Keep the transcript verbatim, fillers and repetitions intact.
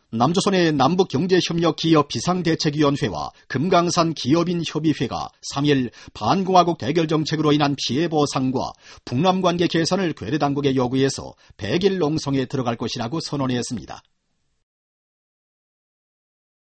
남조선의 남북경제협력기업 비상대책위원회와 금강산 기업인협의회가 삼 일 반공화국 대결 정책으로 인한 피해 보상과 북남 관계 개선을 괴뢰당국에 요구해서 백일 농성에 들어갈 것이라고 선언했습니다.